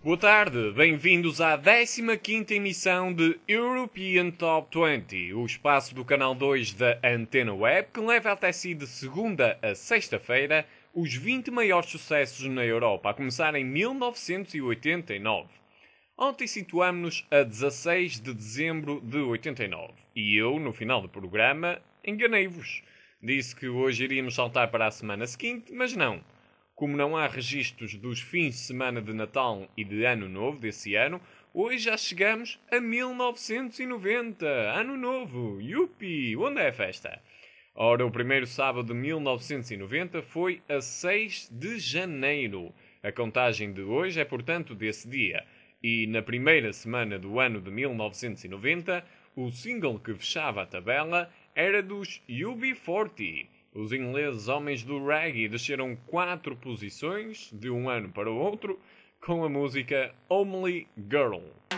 Boa tarde, bem-vindos à 15ª emissão de European Top 20, o espaço do canal 2 da Antena Web que leva até si de segunda a sexta-feira os 20 maiores sucessos na Europa, a começar em 1989. Ontem situámos-nos a 16 de dezembro de 89 e eu, no final do programa, enganei-vos. Disse que hoje iríamos saltar para a semana seguinte, mas não. Como não há registros dos fins de semana de Natal e de Ano Novo desse ano, hoje já chegamos a 1990. Ano Novo! Yupi! Onde é a festa? Ora, o primeiro sábado de 1990 foi a 6 de janeiro. A contagem de hoje é, portanto, desse dia. E na primeira semana do ano de 1990, o single que fechava a tabela era dos UB40. Os ingleses homens do reggae desceram 4 posições de um ano para o outro com a música Homely Girl.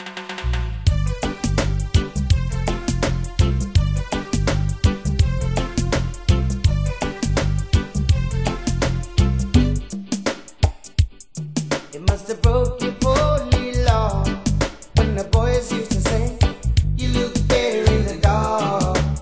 It must have broke your holy law when the boys used to say you look better in the dark.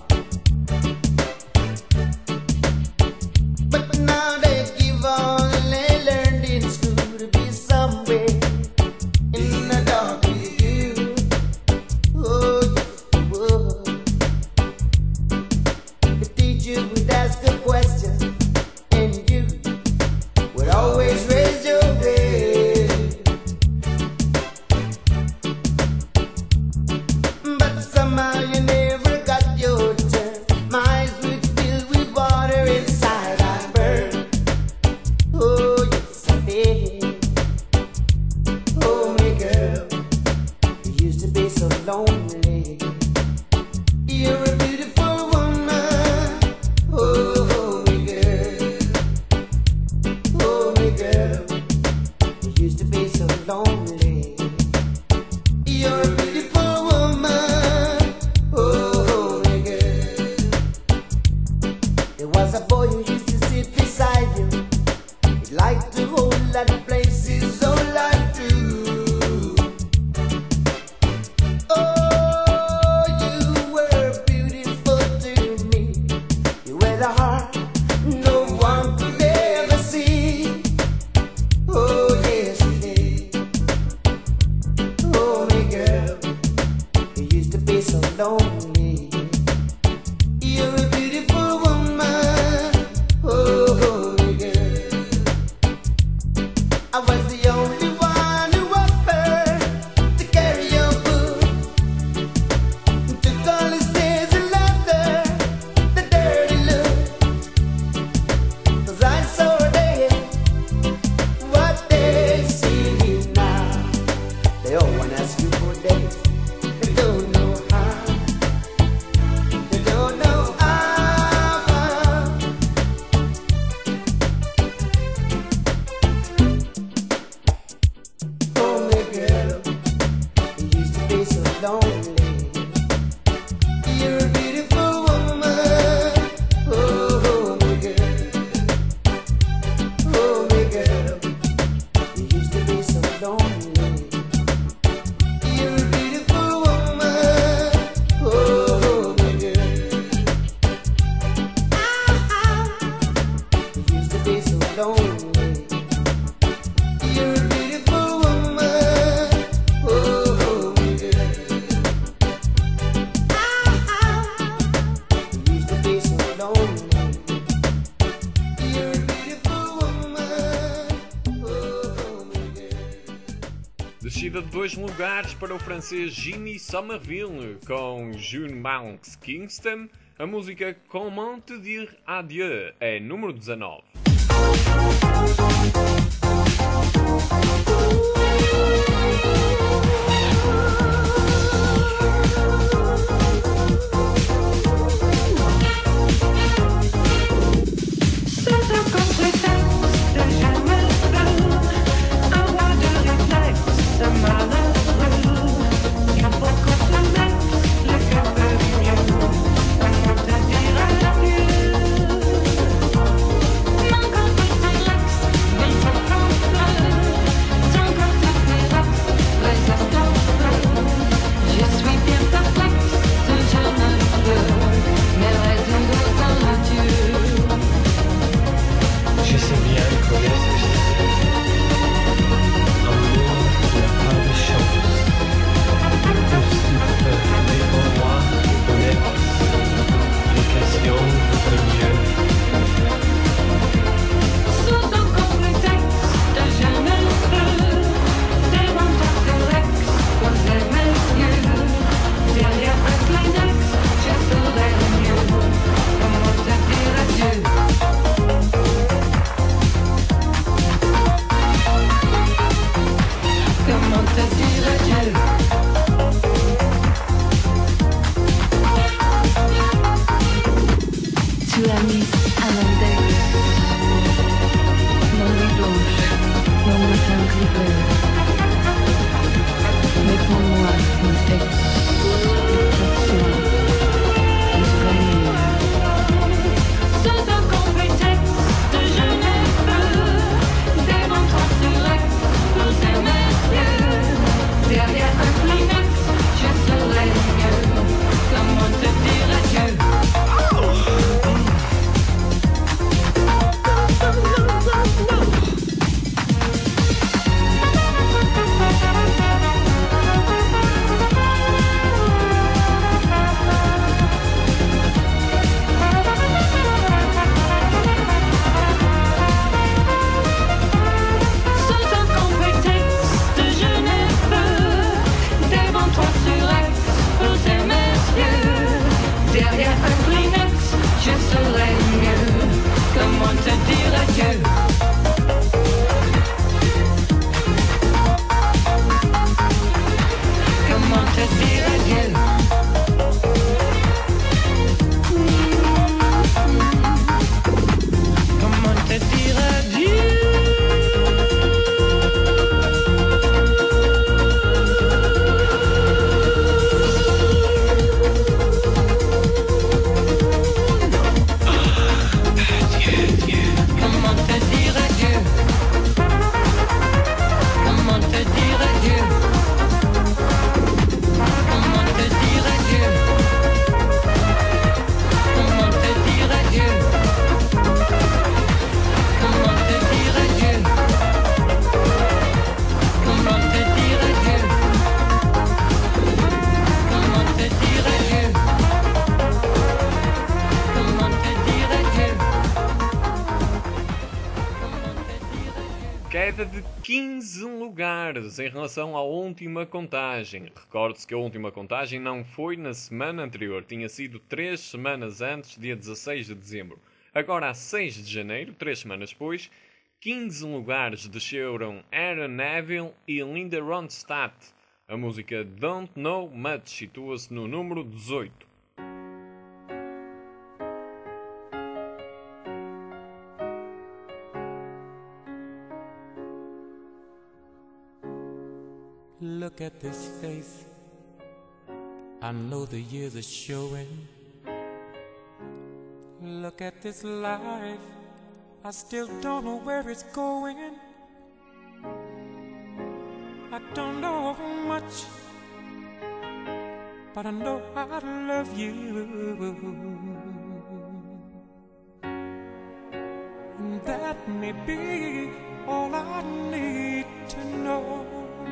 But now they give all they learned in school to be somewhere in the dark with you. Oh, yes, they would. The teacher would ask a question and you would always raise your head. But somehow you never got your turn. My eyes would fill with water inside I burn. Oh, yes I did. Oh, me girl, you used to be so lonely. You're a beautiful woman. Oh, me girl. Oh, me girl, you used to be so lonely. You're a beautiful woman. Oh, me girl. There was a boy who used to sit beside you. He liked to hold that places so like true. Oh, you were beautiful to me. You had a heart no one could ever see. Oh, yes, you did. Oh, me girl, you used to be so lonely. You're a beautiful woman. Oh, me girl, I was the only one who offered to carry your food. Took all his tears and laughter, the dirty look. 'Cause I saw they what they see now. They all wanna ask you for days. They don't know how. They don't know how. Oh, my girl, you used to be so lonely. You're a beautiful woman. Oh, my girl. Oh, my girl, you used to be so lonely. You're a beautiful woman. Oh, my girl. You used to be so lonely. You're a beautiful woman. Oh, my girl. You used to be so lonely. You're a beautiful woman. Oh, my girl. Descida de 2 lugares para o francês Jimmy Somerville com June Banks Kingston. A música Comment te dire adieu é número 19. C'est un contre-texte de jamais bleu, un roi de réflexe malheureux. Il faut qu'on se mette le cœur du mieux, comment te dire adieu. Mon contre-texte, il faut qu'on pleure, ton contre-texte. queda de 15 lugares em relação à última contagem. Recorde-se que a última contagem não foi na semana anterior, tinha sido 3 semanas antes, dia 16 de dezembro. Agora, a 6 de janeiro, 3 semanas depois, 15 lugares desceram Aaron Neville e Linda Ronstadt. A música Don't Know Much situa-se no número 18. Look at this face, I know the years are showing. Look at this life, I still don't know where it's going. I don't know much, but I know I love you. And that may be all I need to know.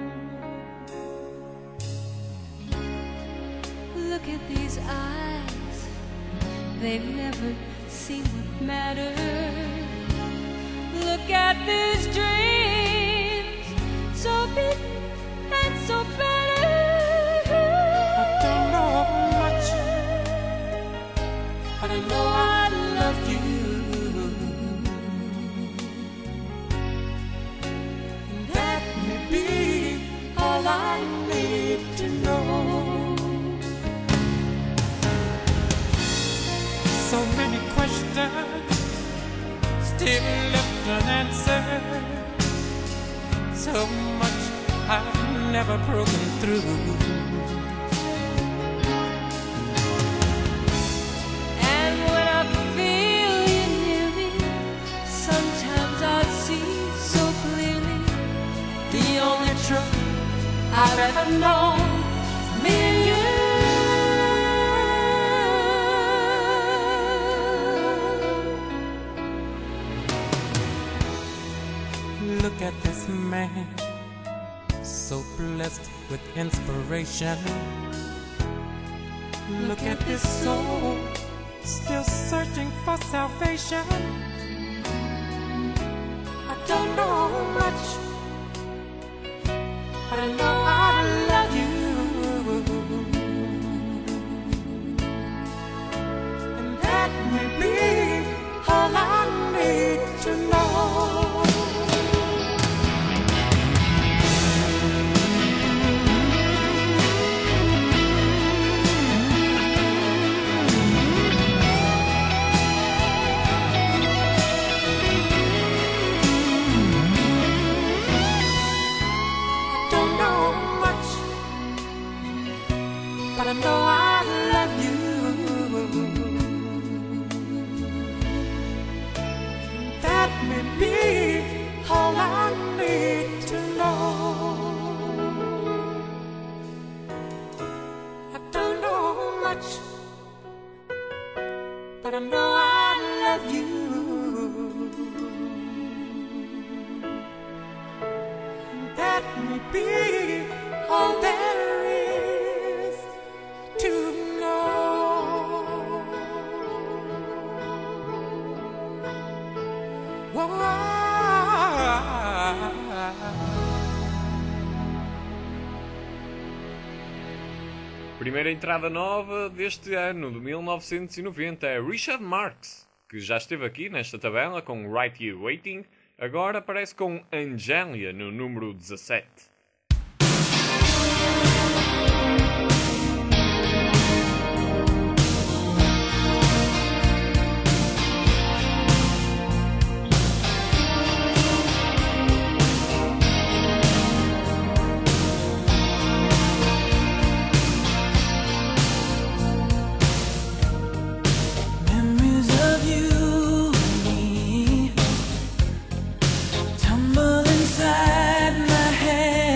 Look at these eyes, they've never seen what matters. Look at these dreams, so big and so better. I don't know much, but I know I love you. And that may be all I need to know. So many questions still left unanswered. So much I've never broken through. And when I feel you near me, sometimes I see so clearly the only truth I've ever known is me and you. Look at this man, so blessed with inspiration. Look at this soul, still searching for salvation. I don't know much, but I know I love you. And that may be all I need to know. But I know I love you. That may be all I need to know. I don't know much, but I know I love you. That may be all there is to know. Primeira entrada nova deste ano, de 1990, é Richard Marx, que já esteve aqui nesta tabela com Right You Waiting, agora aparece com Angelia no número 17. Memories of you and me tumble inside my head.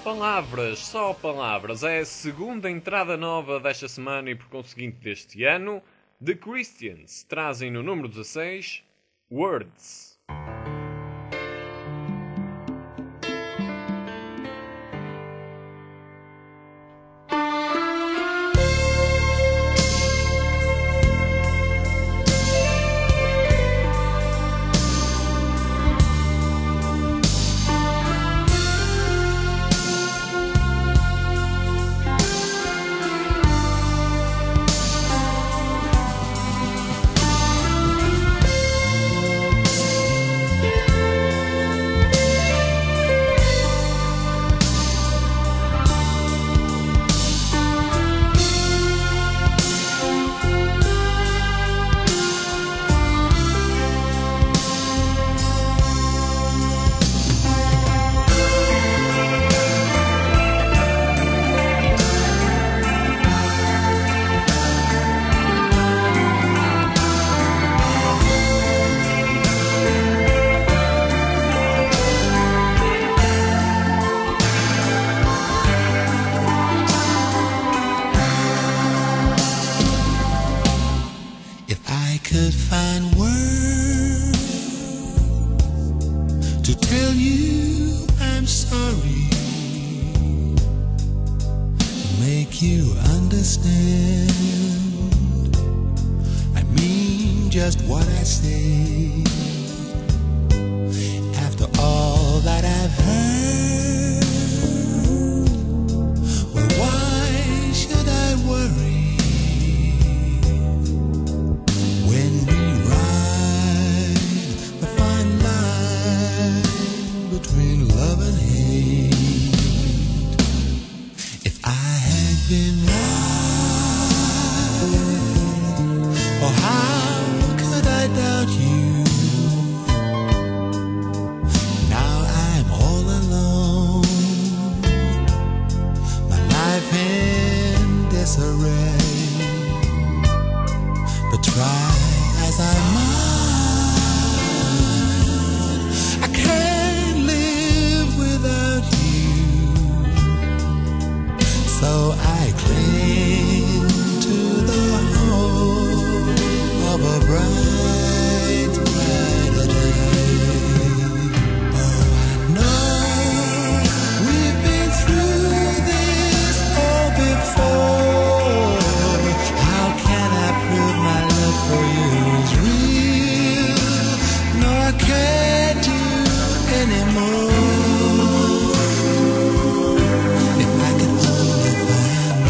Palavras, só palavras. É a segunda entrada nova desta semana e por conseguinte deste ano. The Christians trazem no número 16 Words. Could find words to tell you I'm sorry, make you understand. I mean just what I say. After all that I've heard, well, why should I worry? Between love and hate, if I had been right, oh, how could I doubt you? Now I'm all alone, my life in disarray. But try as I might, I can't live without you. So I cling to the hope of a bright, brighter day. Oh, I know we've been through this all before. How can I prove my love for you is real? No, I can't do anymore. If I could only find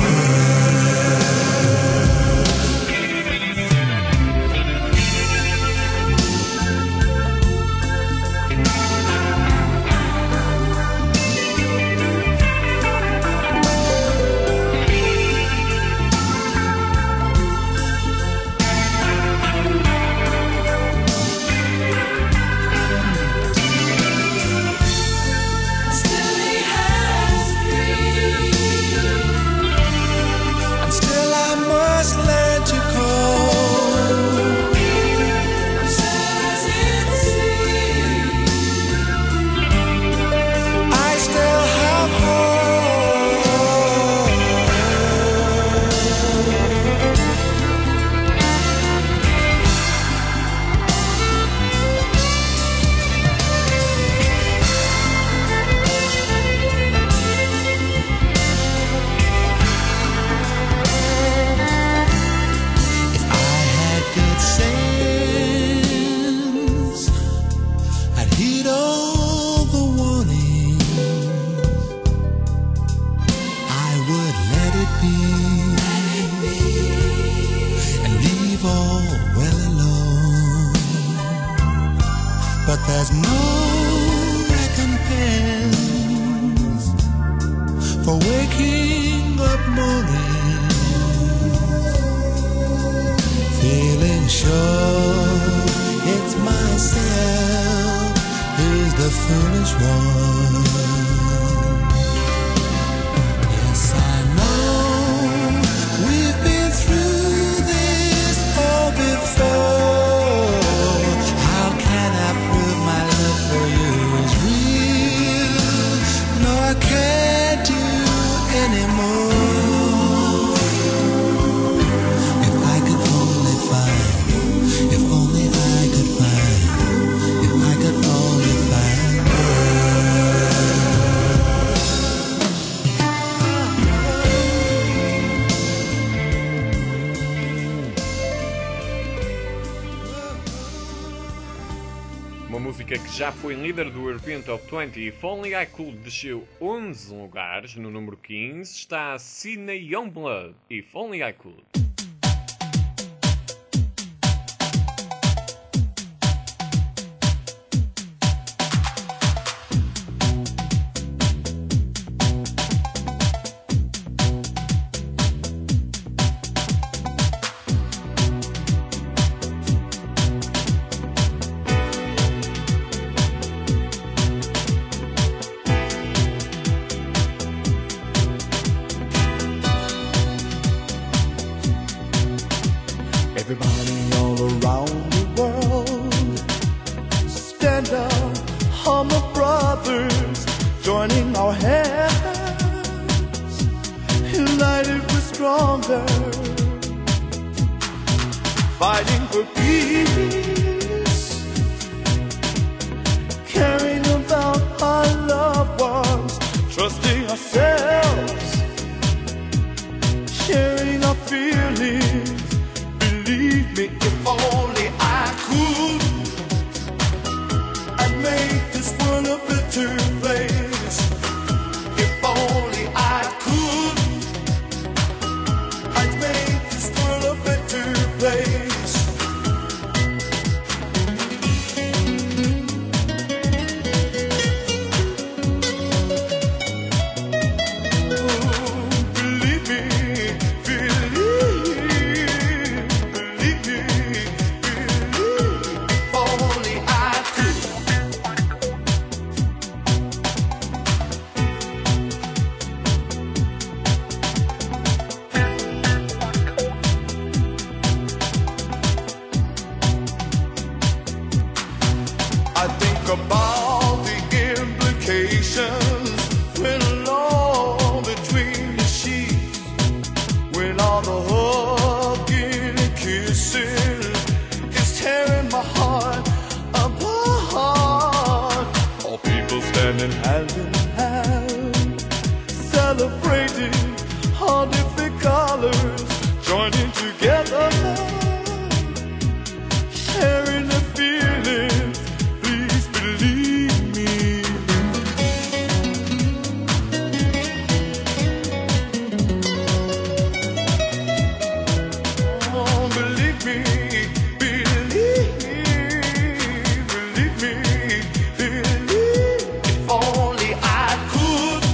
but there's no recompense for waking up morning feeling sure it's myself who's the foolish one. Yes, I know we've been through this all before. For you is real. No, I can't. Uma música que já foi líder do European Top 20, If Only I Could desceu 11 lugares. No número 15 está Sydney Youngblood, If Only I Could. Everybody all around the world, stand up, all my brothers, joining our hands, united we're stronger, fighting for peace, caring about our loved ones, trusting ourselves, sharing our feelings. Believe me, if only I could, I'd make this world a better place. If only I could, I'd make this world a better place. Believe me, I think about the implications when alone between the sheets, when all the hugging and kissing is tearing my heart apart. All people standing hand in hand, celebrating all different colors, joining together, sharing the feelings. Please believe me. Oh, believe me, believe me, believe. If only I could,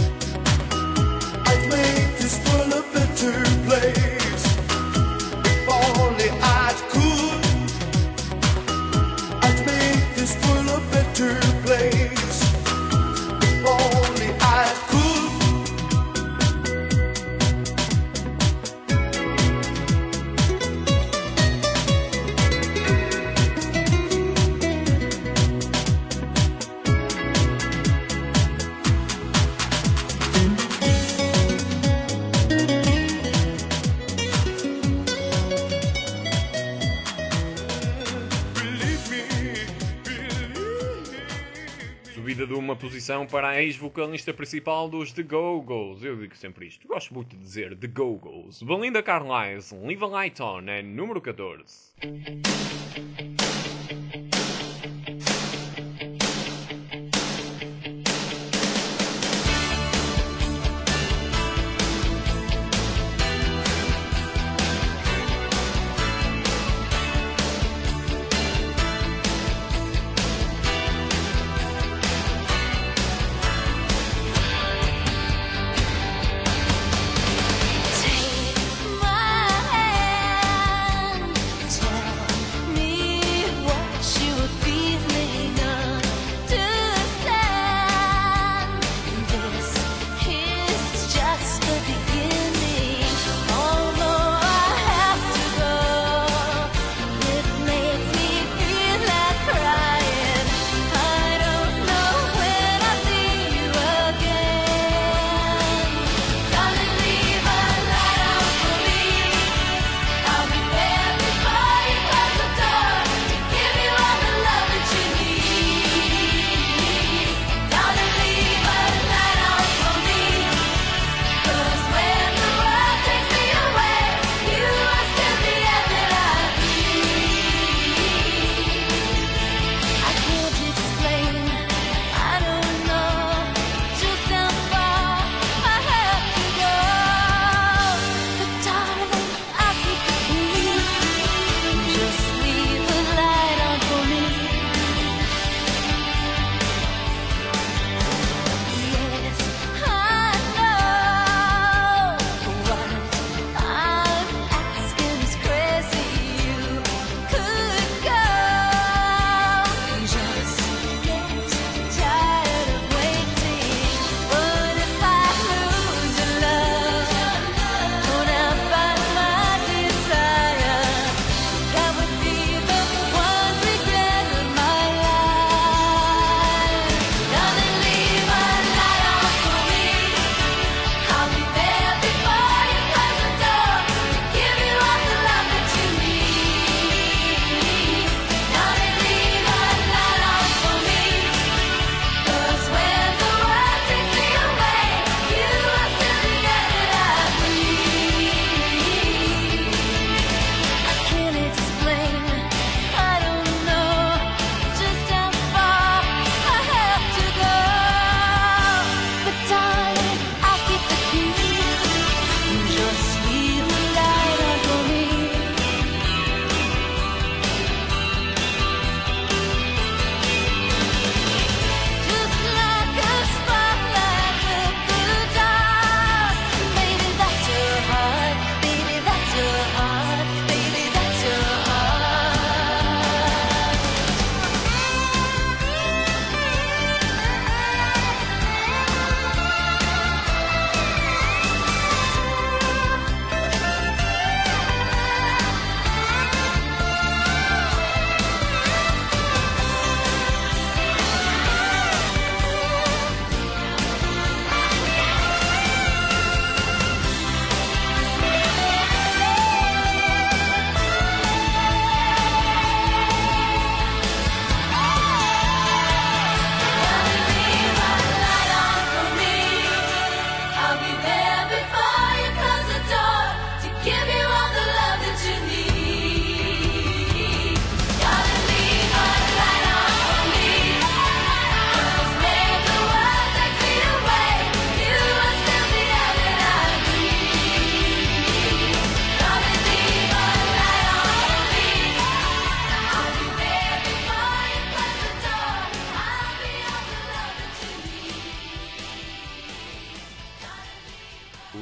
I'd make this world a better place. If only I could, I'd make this world a better place. If only I could. Believe me, believe. Subida de uma posição para a ex-vocalista principal dos The Go-Go's. Eu digo sempre isto, gosto muito de dizer The Go-Go's. Belinda Carlisle, Leave a Light On, é número 14. Take my hand, tell me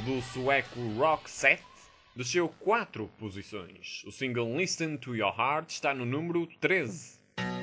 do sueco Roxette desceu 4 posições. O single Listen to Your Heart está no número 13.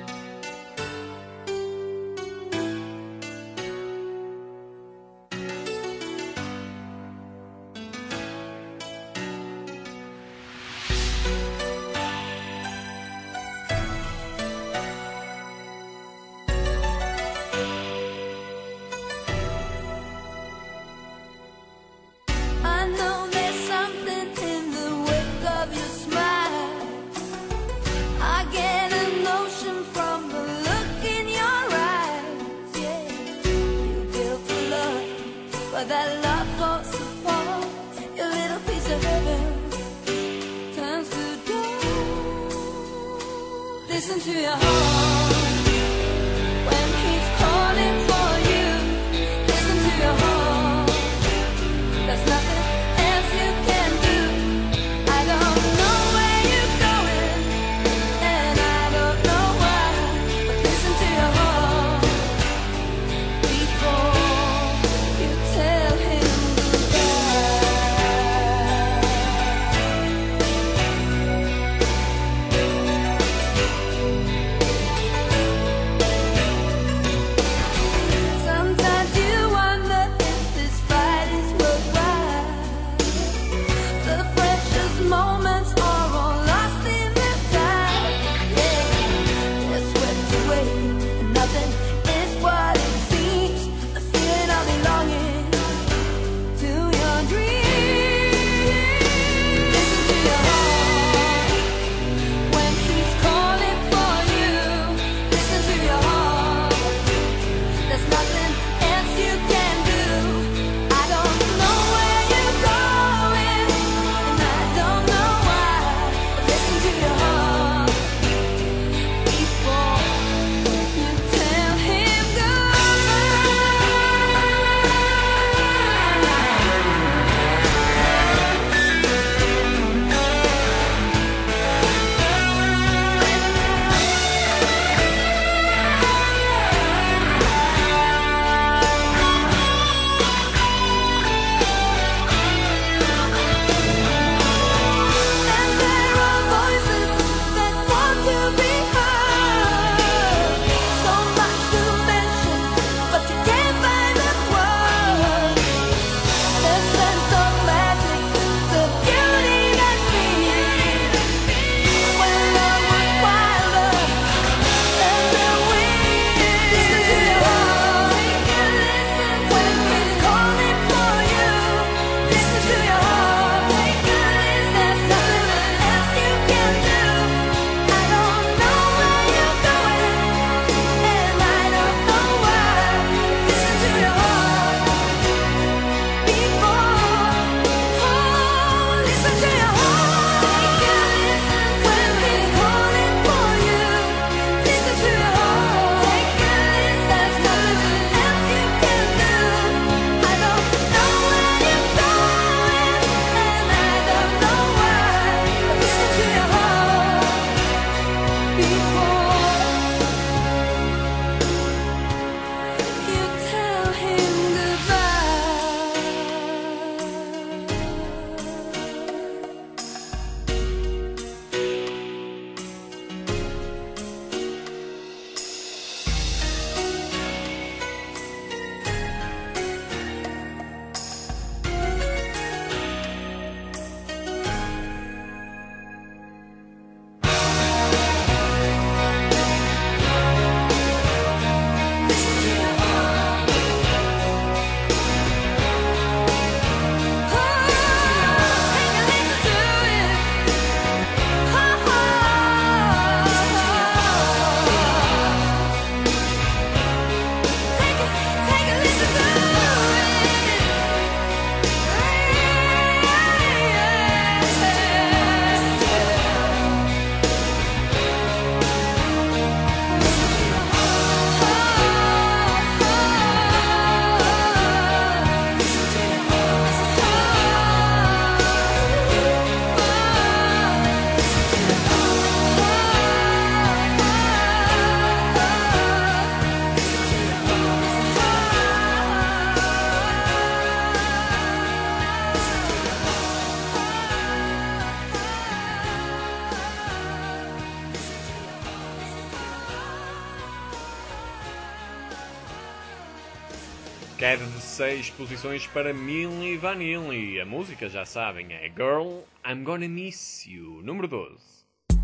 I know there's something in the wake of your smile. I get a notion from the look in your eyes. Yeah, you built a love, but that love falls apart. Your little piece of heaven turns to dust. Listen to your heart when he's calling for you. Listen to your heart. There's nothing else you can do. I don't know where you're going, and I don't know why. But listen to your heart before you tell him goodbye. Queda de 6 posições para Milli Vanilli. A música, já sabem, é Girl, I'm Gonna Miss You, número 12.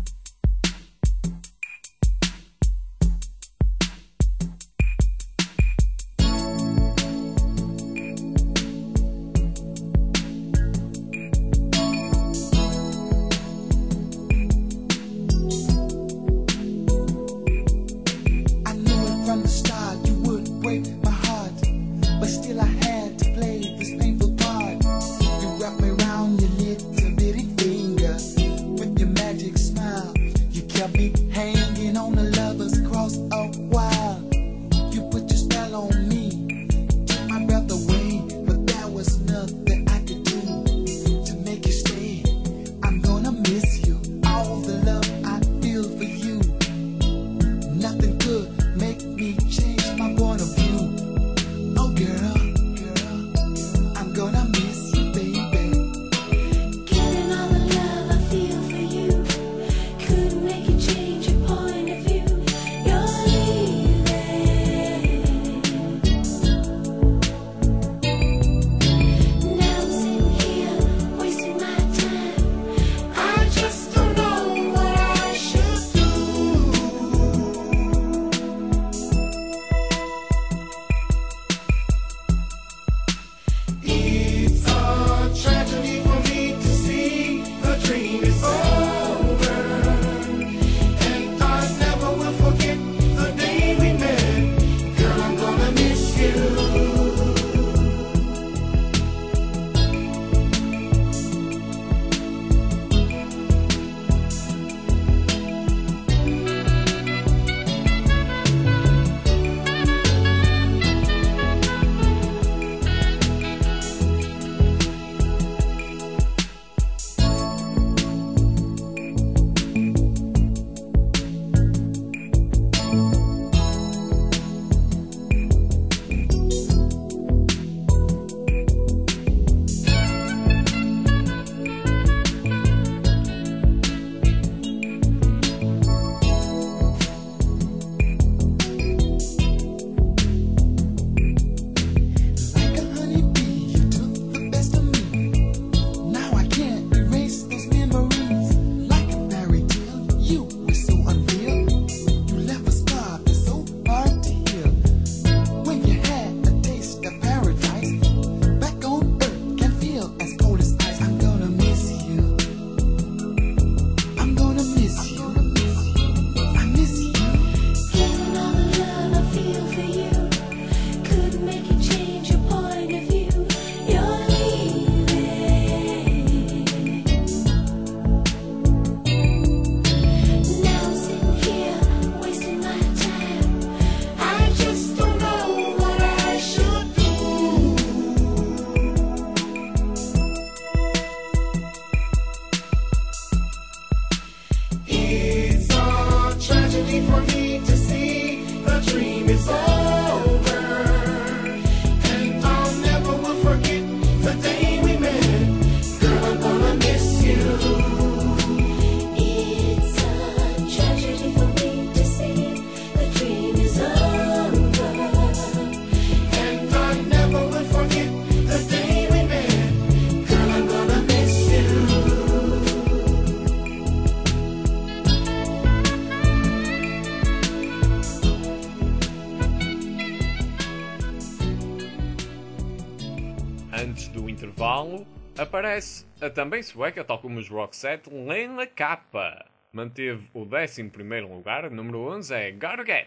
Antes do intervalo, aparece a também sueca, tal como os Roxette, Lena Kappa. Manteve o 11º lugar, número 11 é Gotta Get.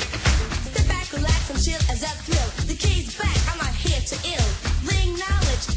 Chill as that thrill. The key's back, I'm not here to ill. Bring knowledge,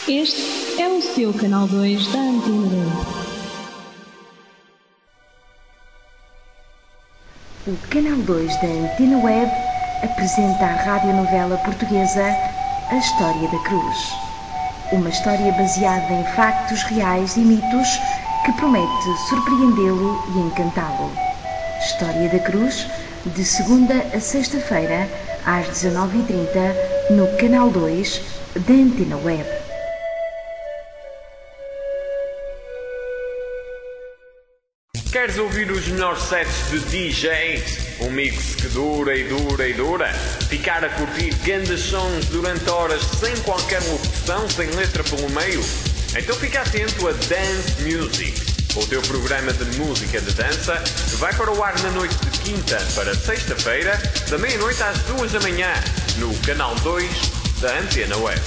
Este é o seu canal 2 da Antena 2. O canal 2 da Antena Web apresenta à radionovela portuguesa A História da Cruz. Uma história baseada em factos reais e mitos que promete surpreendê-lo e encantá-lo. História da Cruz, de segunda a sexta-feira, às 19h30, no canal 2 da Antena Web. Queres ouvir os melhores sets de DJs? Um mix que dura e dura e dura? Ficar a curtir grandes sons durante horas sem qualquer locução, sem letra pelo meio? Então fica atento a Dance Music, o teu programa de música de dança, que vai para o ar na noite de quinta para sexta-feira, da meia-noite às 2 da manhã, no canal 2 da Antena Web.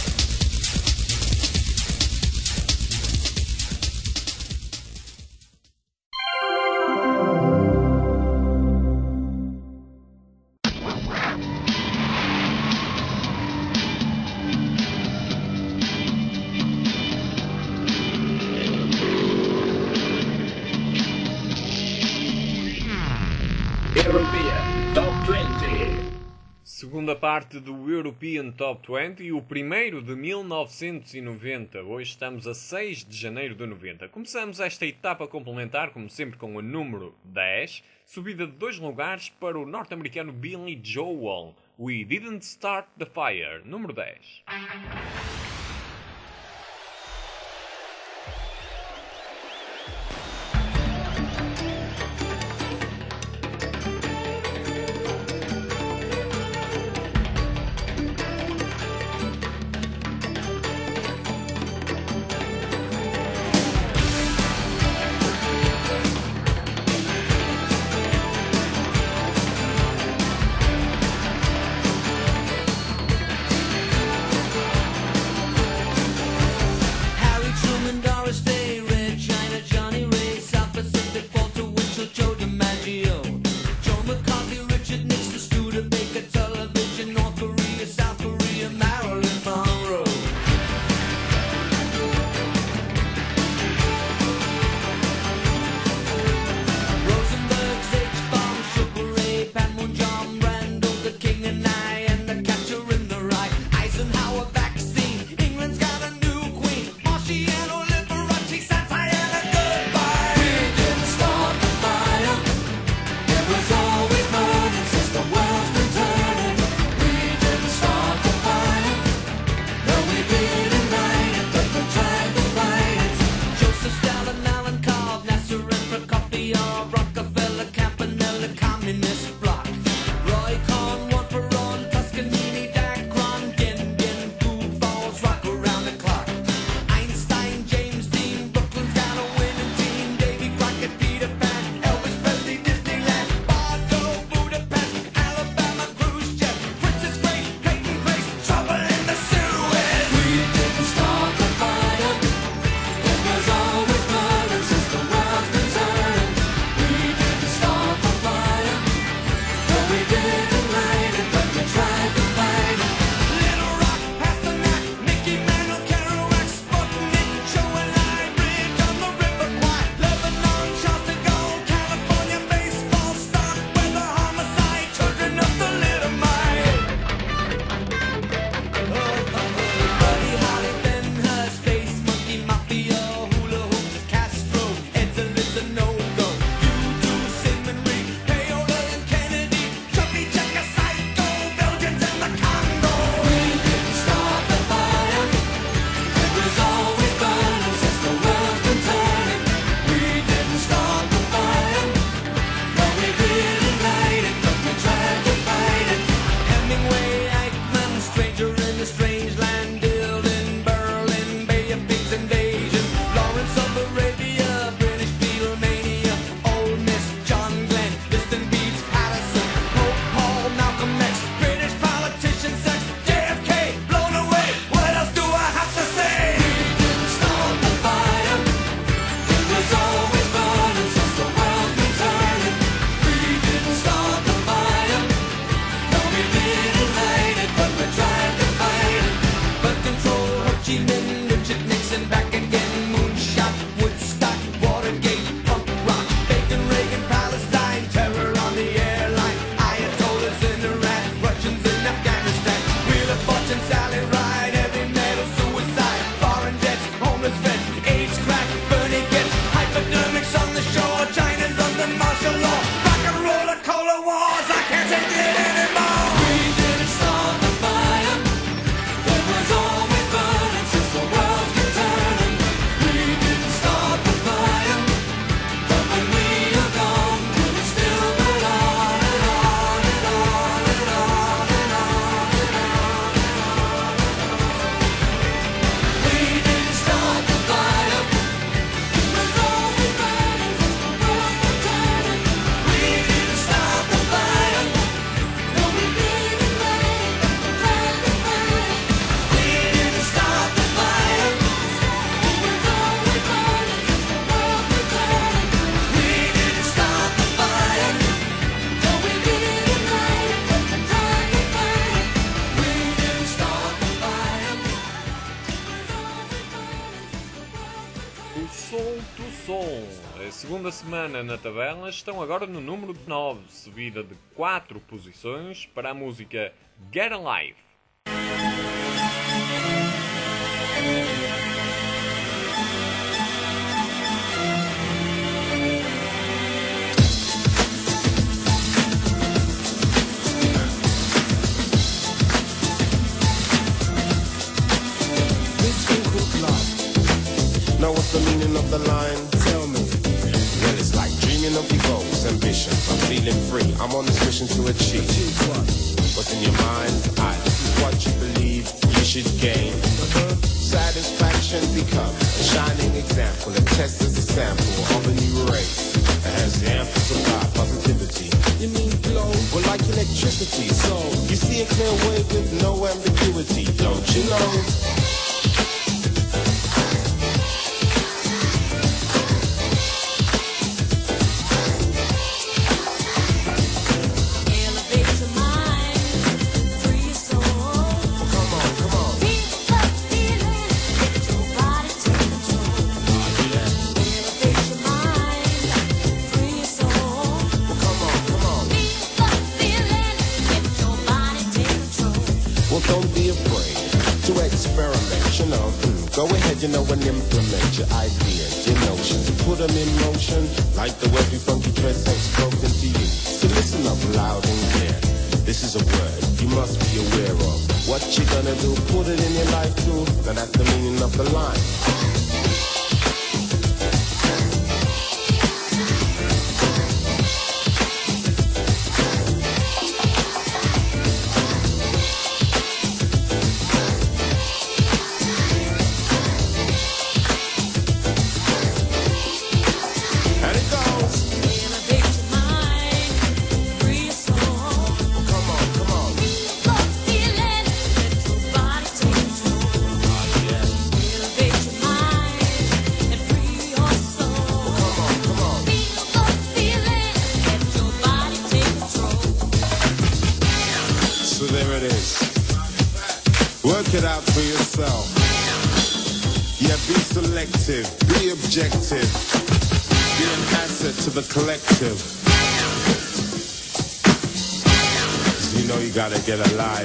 European Top 20. Segunda parte do European Top 20, o primeiro de 1990. Hoje estamos a 6 de janeiro de 90. Começamos esta etapa complementar, como sempre, com o número 10, subida de 2 lugares para o norte-americano Billy Joel. We Didn't Start the Fire, número 10. Soul. A segunda semana na tabela, estão agora no número 9, subida de 4 posições para a música Get Alive. Know what's the meaning of the line? Tell me. Well, it's like dreaming of your goals, ambitions. I'm feeling free. I'm on this mission to achieve. What's in your mind's eye? This is what you believe you should gain. Satisfaction become a shining example. A test as a sample of a new race that has the ample supply positivity. You mean flow? Well, like electricity. So you see a clear way with no ambiguity. Don't you know? Go ahead, you know, and implement your ideas, your notions. Put them in motion, like the way funky dress have spoken to you. So listen up loud and clear. This is a word you must be aware of. What you gonna do, put it in your life too. Now that's the meaning of the line. Work it out for yourself. Yeah, be selective, be objective, be an asset to the collective. 'Cause you know you gotta get alive.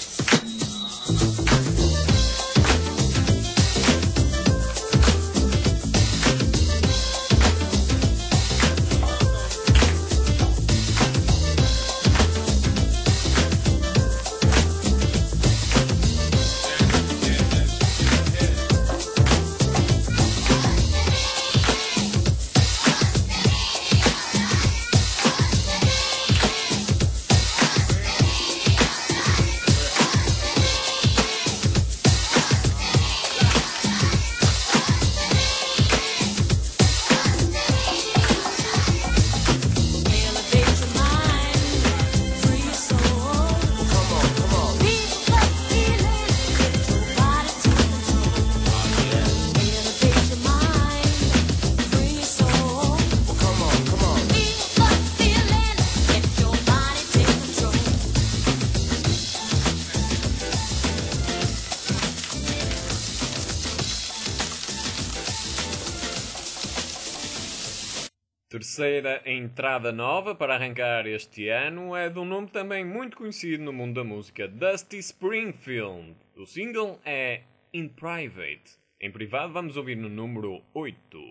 Terceira entrada nova para arrancar este ano é de um nome também muito conhecido no mundo da música, Dusty Springfield. O single é In Private. Em privado vamos ouvir no número 8.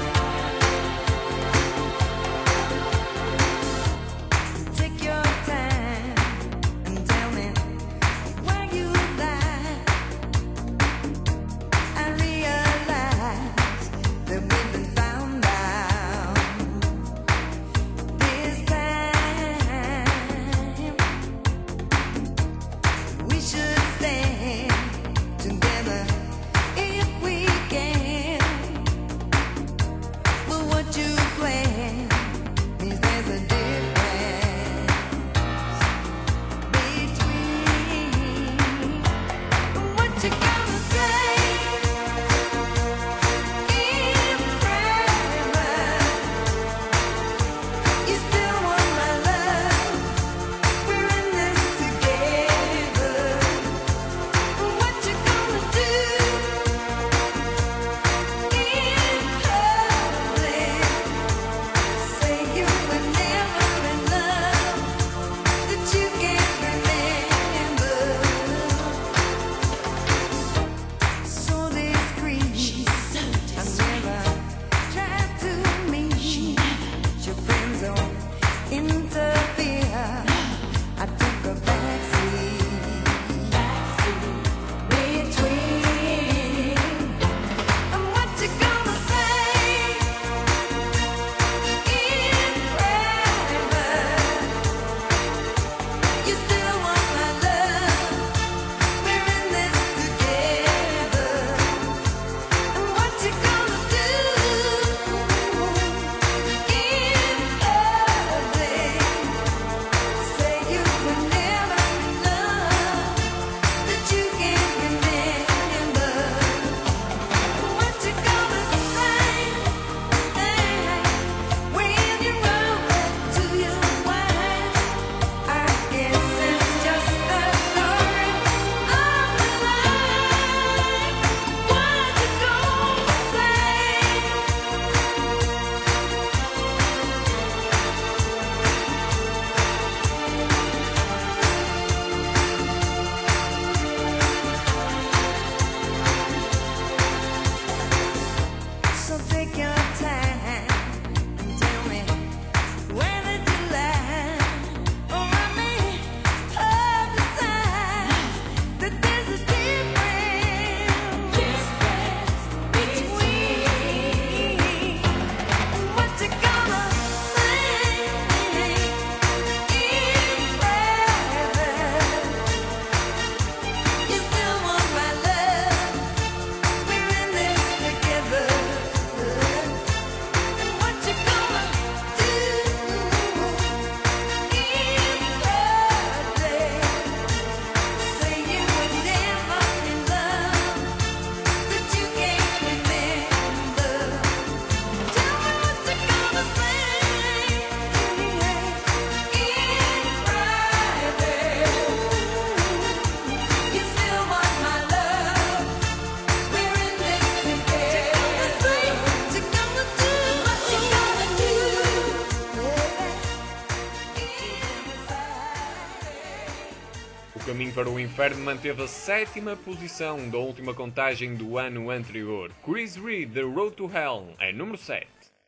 Take your time. para o Inferno manteve a 7ª posição da última contagem do ano anterior. Chris Reed, The Road to Hell, é número 7.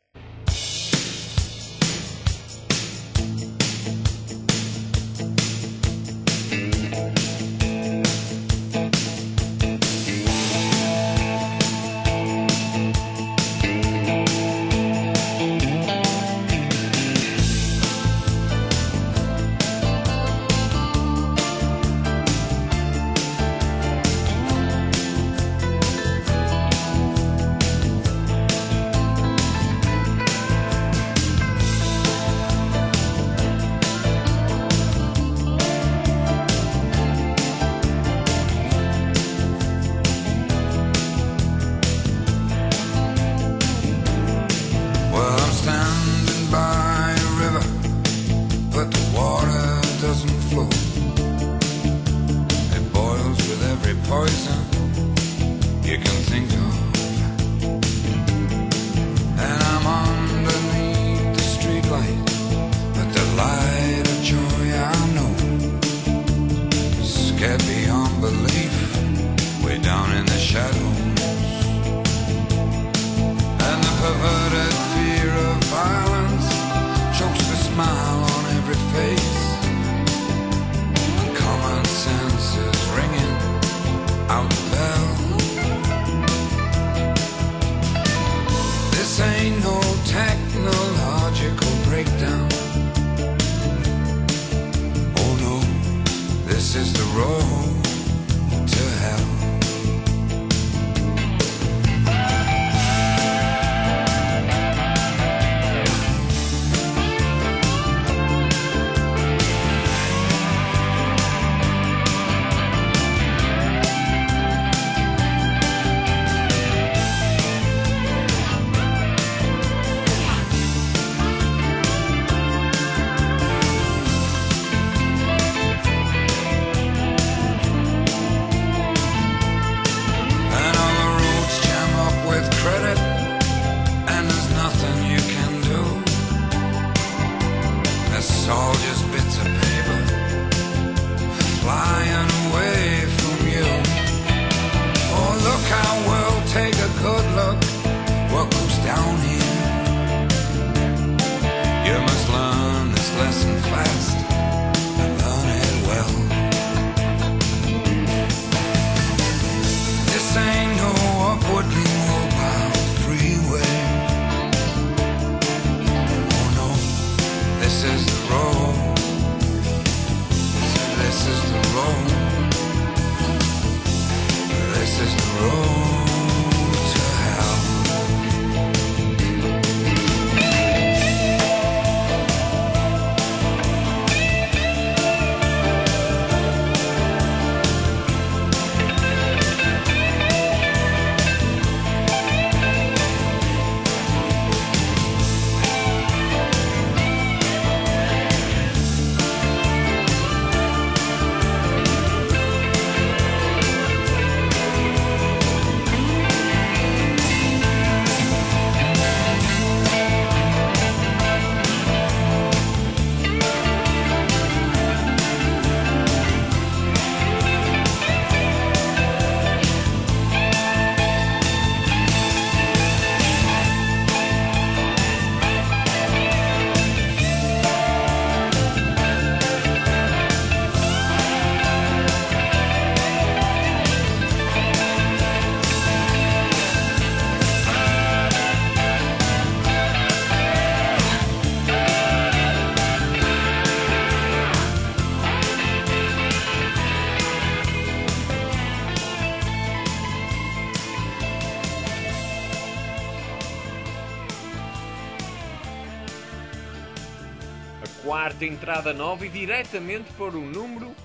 Quarta entrada nova e diretamente para o número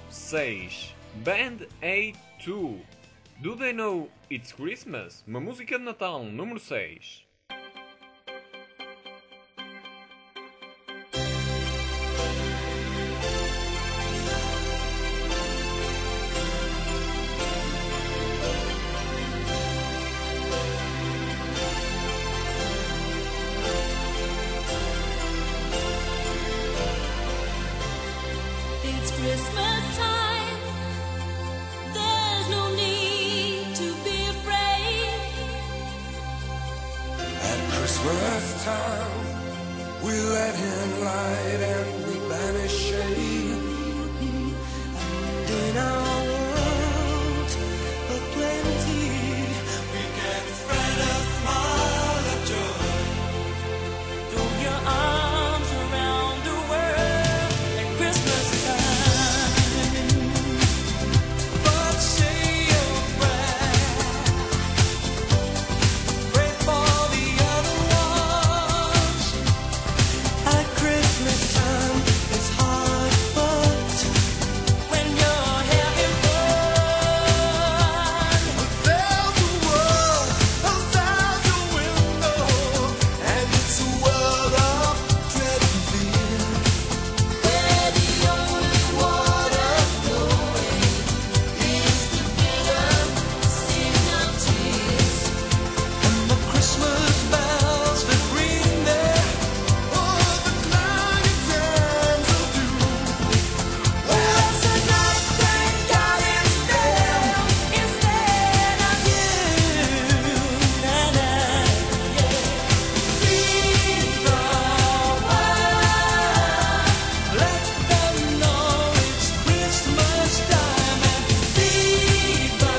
6. Band A2. Do They Know It's Christmas? Uma música de Natal, número 6. It's Christmas time, Christmas time, we let him light and we banish shade. In our world of plenty, we can spread a smile of joy. Throw your arms around the world at Christmas time. But say your prayer. Pray for the other ones. At Christmas time, it's hard, but when you're having fun, there's a world outside your window, and it's a world of dread and fear, where the only water flowing is the bitter sting of tears, and the Christmas bells that ring there are the clanging chimes of doom. Well, tonight, thank God it's them instead of you. Na-na, yeah. Lead the world. Let them know it's Christmas time and lead the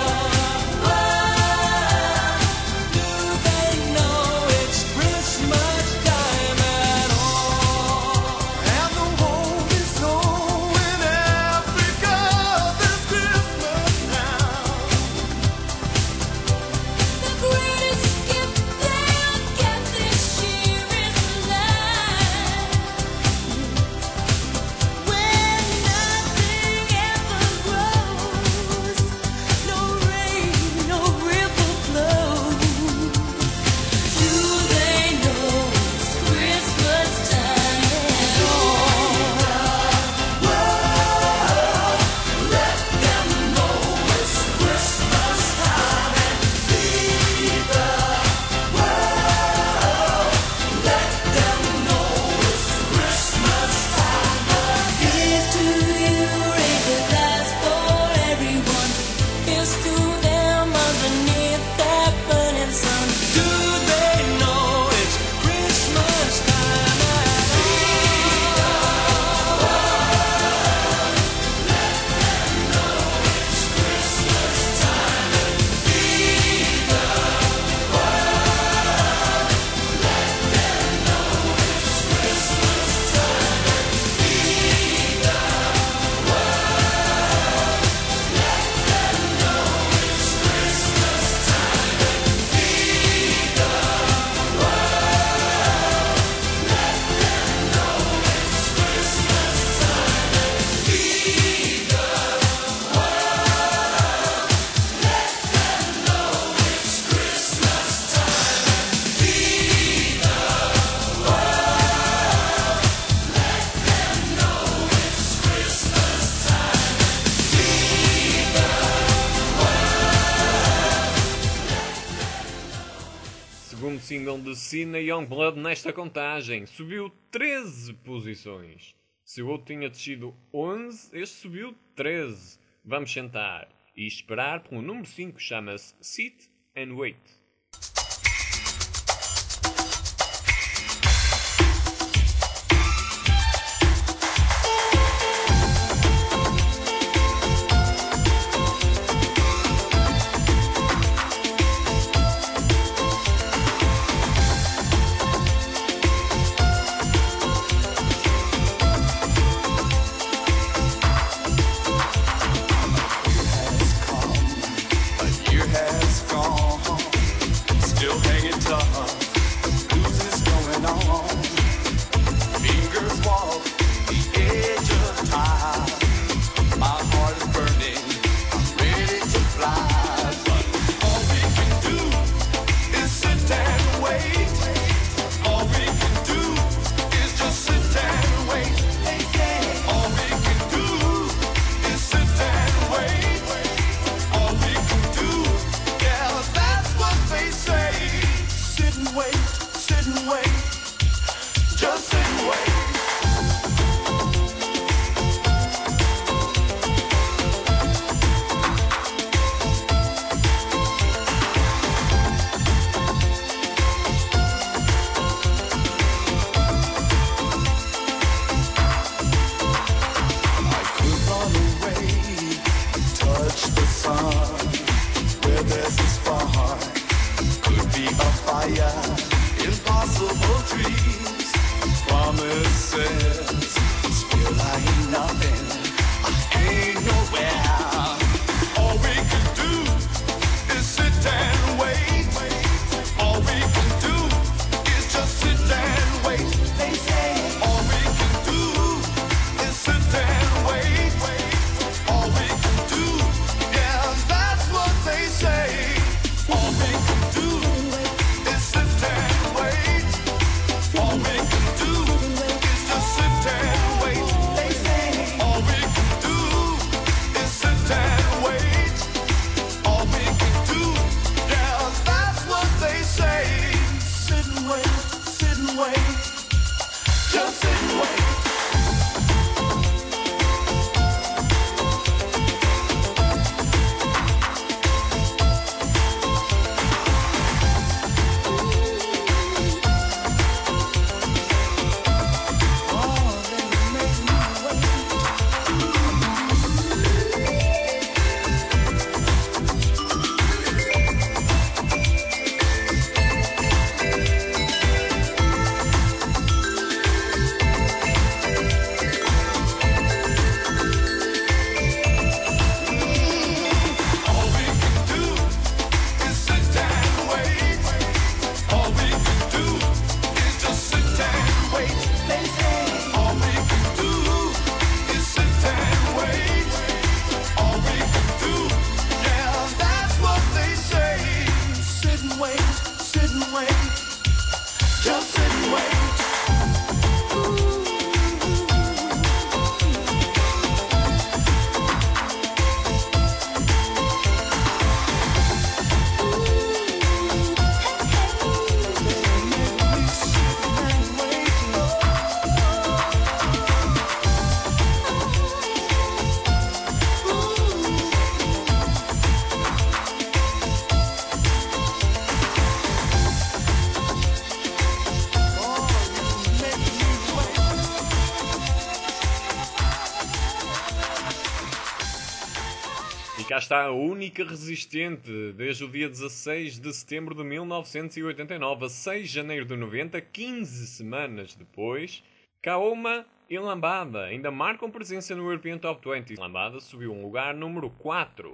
world. Do they know it's Christmas time at all? And the home is home in Africa this Christmas now. The greatest gift they'll get this year is love. When nothing ever grows, no rain, no river flows. Do they know it's Christmas time at all? Let them know it's Christmas time and lead the world. Let them know it's Christmas time. Here's to you, raise a glass for everyone. Here's to them underneath that burning sun. Do they know it's Christmas time at all? Let them know it's Christmas time and lead the world. Let them know it's Christmas time and lead the world. Let them know it's Christmas time and lead the world. Let them know it's Christmas time and lead the Segundo single de Cena Youngblood nesta contagem, subiu 13 posições. Se o outro tinha descido 11, este subiu 13. Vamos sentar e esperar pelo número 5, chama-se Sit and Wait. A year has gone, still hanging tough. Blues is going on. Fingers walk the edge of time. My heart is burning. I'm ready to fly, but all we can do is sit and wait. All we can do is just sit and wait. All we can do is sit and wait. All we can do, yeah, that's what they say. Sit and wait, sit and wait, just sit and wait. of fire, impossible dreams, promises. Still I ain't nothing, I ain't nowhere. All we can do is sit and wait. All we can do is just sit and wait. They say all we can do is sit and wait. All we can do, yeah, that's what they say. All we can do is sit and wait. All we can do is just sit and wait. They say all we can do is sit and wait. All we can do, yeah, that's what they say. Sit and wait, sit and wait. Just sit and wait. Cá está a única resistente desde o dia 16 de setembro de 1989 a 6 de janeiro de 90, 15 semanas depois. Kaoma e Lambada ainda marcam presença no European Top 20. Lambada subiu um lugar, número 4.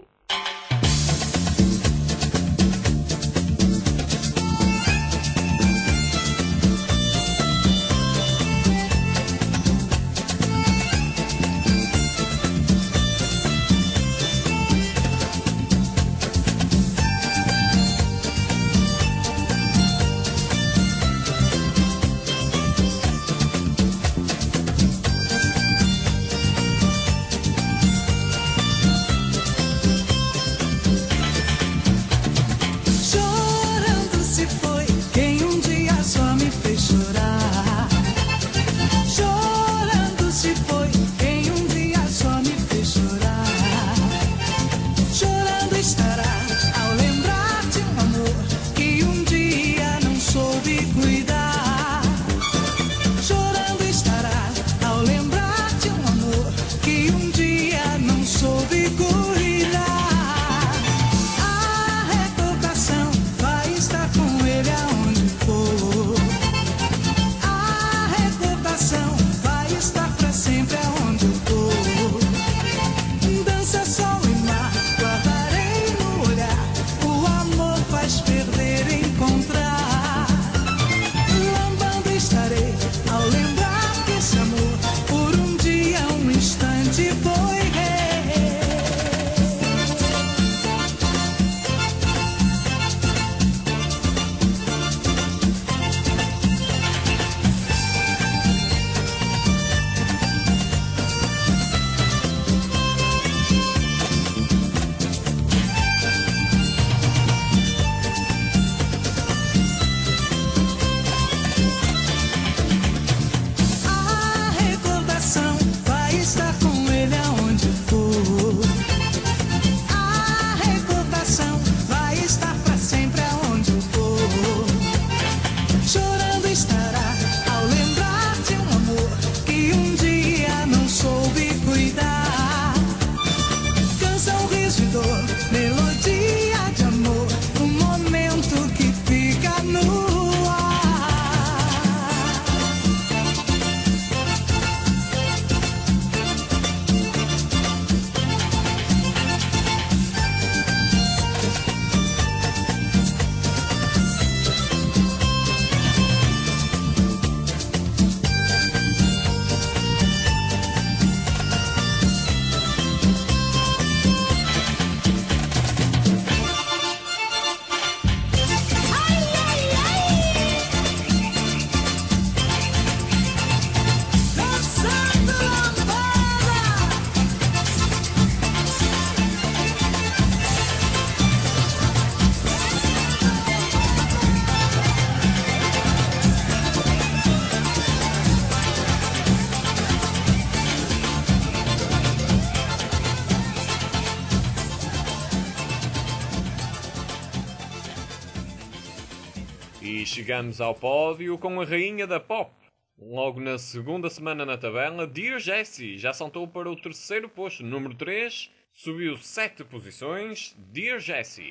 E chegamos ao pódio com a rainha da pop. Logo na segunda semana na tabela, Dear Jessie já saltou para o terceiro posto. Número 3, subiu 7 posições, Dear Jessie.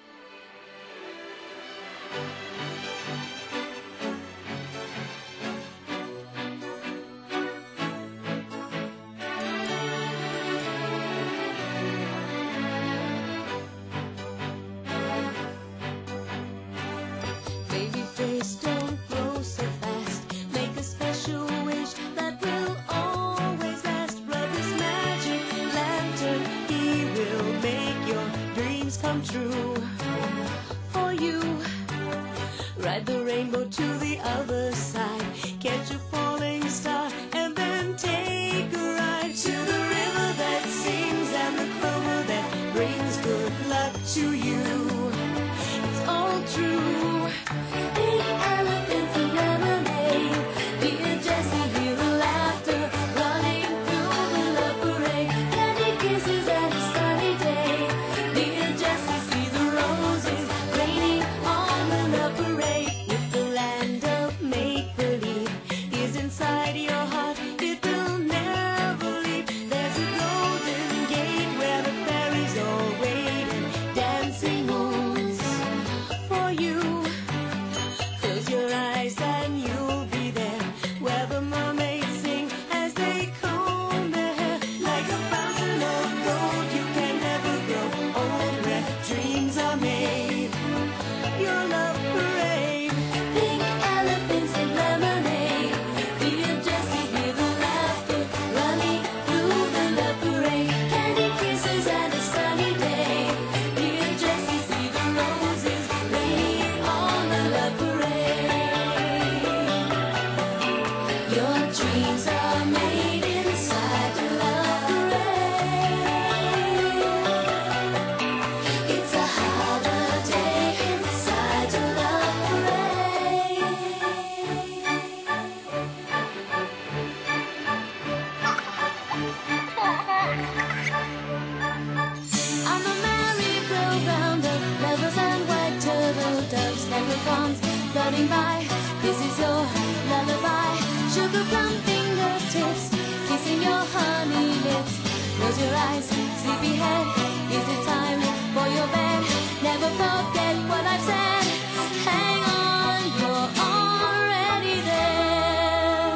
Baby face, don't grow so fast. Make a special wish that will always last. Rub this magic lantern, he will make your dreams come true. For you, ride the rainbow to the other side. Catch a falling star and then take a ride to the river that sings and the clover that brings good luck to you. It's all true. Big elephants and lemonade. Dear Jessie, hear the laughter running through the love parade. Candy kisses and a sunny day. Dear Jessie, see the roses raining on the love parade. If the land of make-believe is inside your heart, it will never leave. There's a golden gate where the fairies all wait and dancing moons for you. Close your eyes and you'll be there, where the mermaids sing as they comb their hair. Like a fountain of gold, you can never grow old, where dreams are made. Your love parade. Pink elephants and lemonade. Dear Jessie, hear the laughter running through the love parade. Candy kisses and a sunny day. Dear Jessie, see the roses raining on the love parade. Your dreams are made inside the love parade. It's a holiday inside the love parade. On the merry-go-round of lovers and white turtle doves, leprechauns floating by. This is your lullaby. Sugar plum fingertips, kissing your honey lips. Close your eyes, sleepyhead. Is it time for your bed? Never forget what I've said. Hang on, you're already there.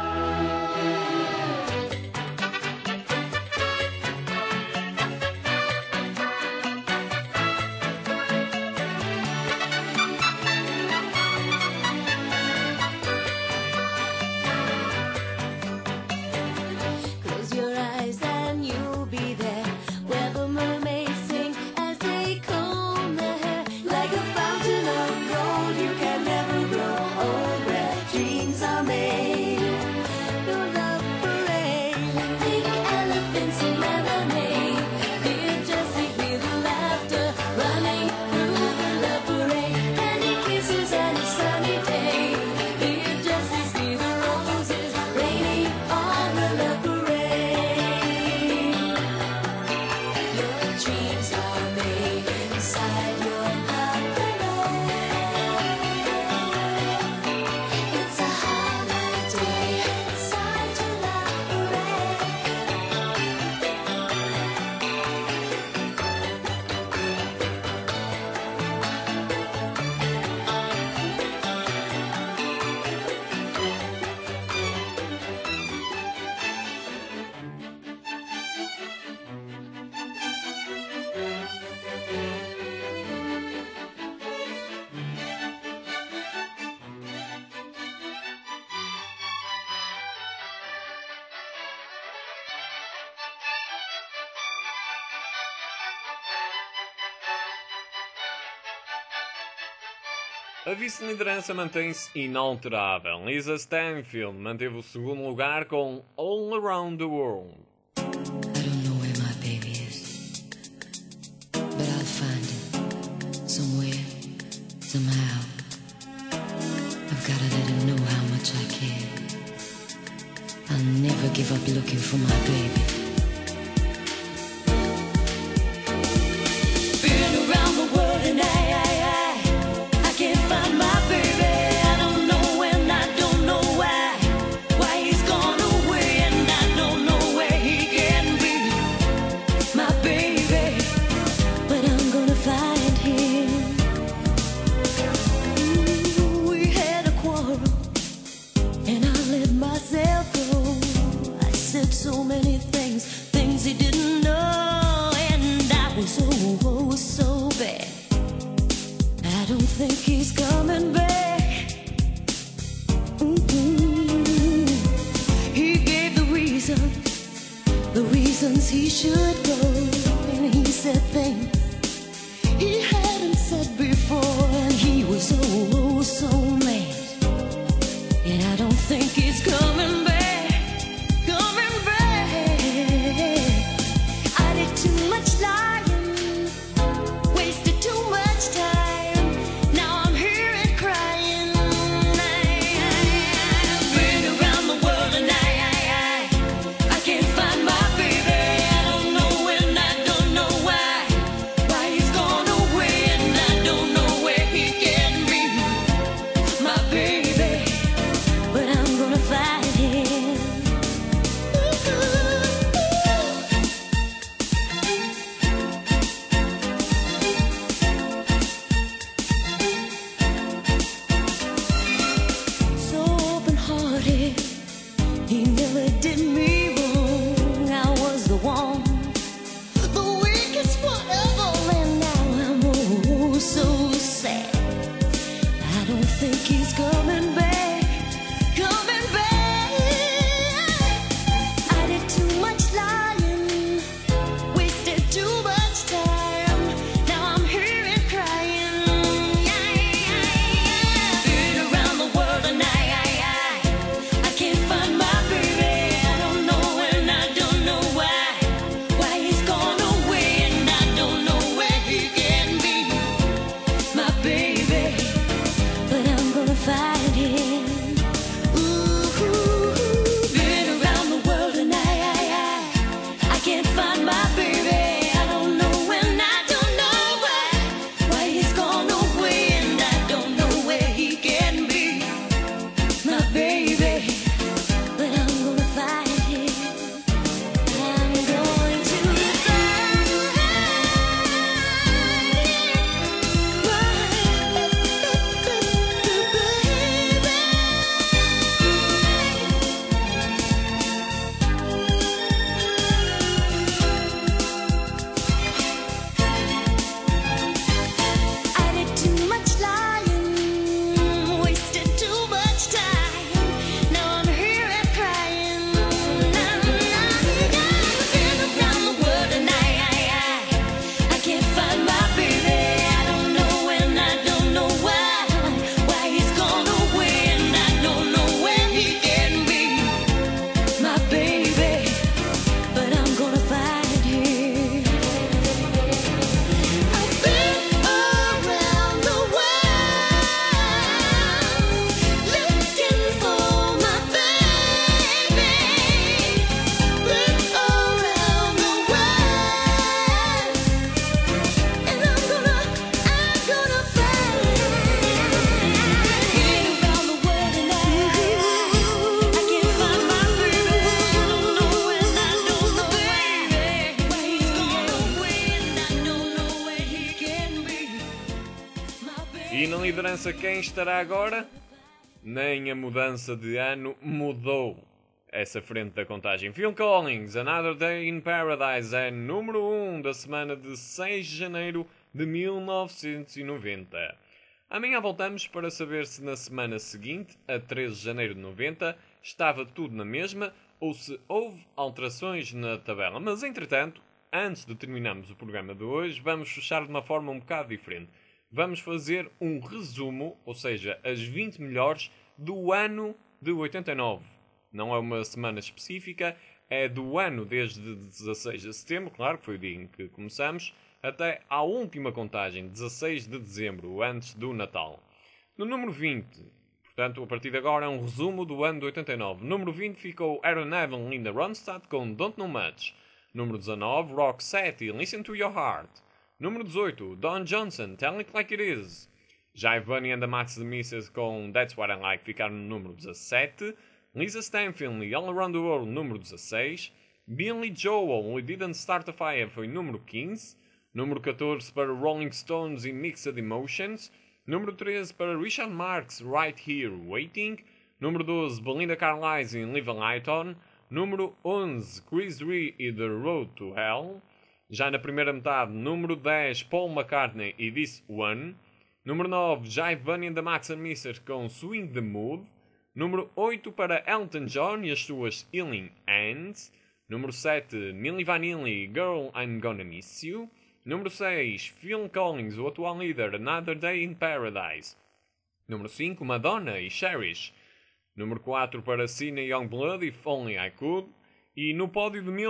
Close your eyes and you'll be there, where the mermaids sing as they comb their hair. Like a fountain of gold, you can never grow old, where dreams are made. Your love parade. Pink elephants and lemonade. Dear Jessie, hear the laughter running through the love parade. Candy kisses and a sunny day. Dear Jessie, see the roses raining on the love parade. Your dreams are made inside your love parade. It's a holiday inside your love parade. A vice-liderança mantém-se inalterável. Lisa Stanfield manteve o segundo lugar com All Around the World. I don't know where my baby is, but I'll find him somewhere, somehow. I've gotta let him know how much I care. I'll never give up looking for my baby. Been around the world and I can't find my baby. don't think he's coming back. He gave the reasons he should go, and he said things he hadn't said before, and he was oh so mad. And I don't think he's coming back, coming back. I did too much lying, wasted too much time. Now I'm here and crying. I've been around the world and I can't find my baby. I don't know when, I don't know why he's gone away, and I don't know where he can be, my baby. But I'm gonna find him. So open-hearted, he never did me wrong. I was the one, the weakest one of all, and now I'm oh so sad. I don't think he's coming back, coming back. I did too much lying, wasted too much time. Now I'm here and crying. Been around the world and I can't find my baby. I don't know and I don't know why he's gone away, and I don't know where he can be, my baby. But I'm gonna find him. Ooh, been around the world and I can't find my baby. I don't know and I don't know why he's gone away, and I don't know where he can be, my baby. But I'm gonna find him. I'm going to I did too much lying, wasted too much time. Now I'm here and crying. Been around the world and I can't find my baby. I don't know and I don't know why he's gone away, and I don't know where he can be, my baby. But I'm gonna find him. I've been around the world looking for my baby. Been around the world, and I'm gonna find him. Been around the world and I can't find my baby. I don't know and I don't know why he's gone away, and I don't know where he can be, my baby. E na liderança quem estará agora? Nem a mudança de ano mudou essa frente da contagem. Phil Collins, Another Day in Paradise, é número 1 da semana de 6 de janeiro de 1990. Amanhã voltamos para saber se na semana seguinte, a 13 de janeiro de 90, estava tudo na mesma ou se houve alterações na tabela. Mas entretanto, antes de terminarmos o programa de hoje, vamos fechar de uma forma um bocado diferente. Vamos fazer um resumo, ou seja, as 20 melhores do ano de 89. Não é uma semana específica, é do ano desde 16 de setembro, claro que foi o dia em que começamos, até à última contagem, 16 de dezembro, antes do Natal. No número 20, portanto, a partir de agora é um resumo do ano de 89. No número 20 ficou Aaron Neville e Linda Ronstadt com Don't Know Much. Número 19, Roxette e Listen to Your Heart. Número 18, Don Johnson, Tell It Like It Is. Jive Bunny and the Mats the Misses com That's What I Like ficaram no número 17. Lisa Stanfield e All Around the World, número 16. Billy Joel, We Didn't Start a Fire, foi número 15. Número 14 para Rolling Stones e Mixed Emotions. Número 13 para Richard Marx, Right Here Waiting. Número 12, Belinda Carlisle e Live a Light On. Número 11, Chris Rea e The Road to Hell. Já na primeira metade, número 10, Paul McCartney e This One. Número 9, Jive Bunny and the Max and Mr. com Swing the Mood. Número 8 para Elton John e as suas Healing Hands. Número 7, Milli Vanilli, Girl, I'm Gonna Miss You. Número 6, Phil Collins, o atual líder, Another Day in Paradise. Número 5, Madonna e Cherish. Número 4 para Cena Youngblood, If Only I Could. E no pódio de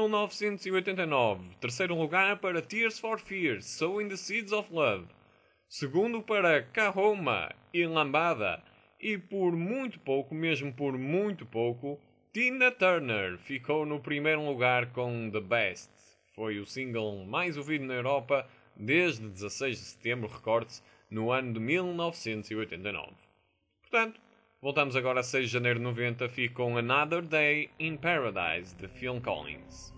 1989, terceiro lugar para Tears for Fears, Sowing the Seeds of Love. Segundo para Kahoma e Lambada. E por muito pouco, mesmo por muito pouco, Tina Turner ficou no primeiro lugar com The Best. Foi o single mais ouvido na Europa desde 16 de setembro, recorde-se, no ano de 1989. Portanto, voltamos agora a 6 de janeiro de 90, fica com Another Day in Paradise, de Phil Collins.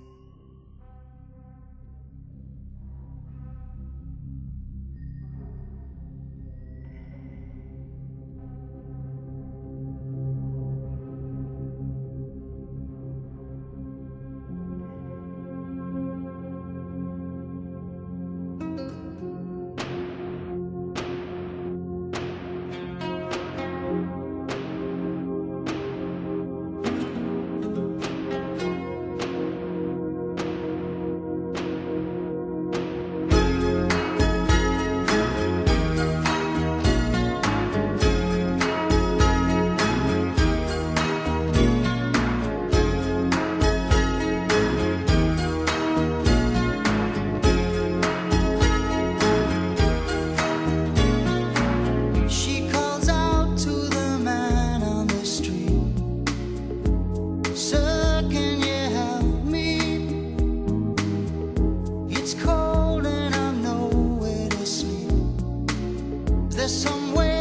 There's somewhere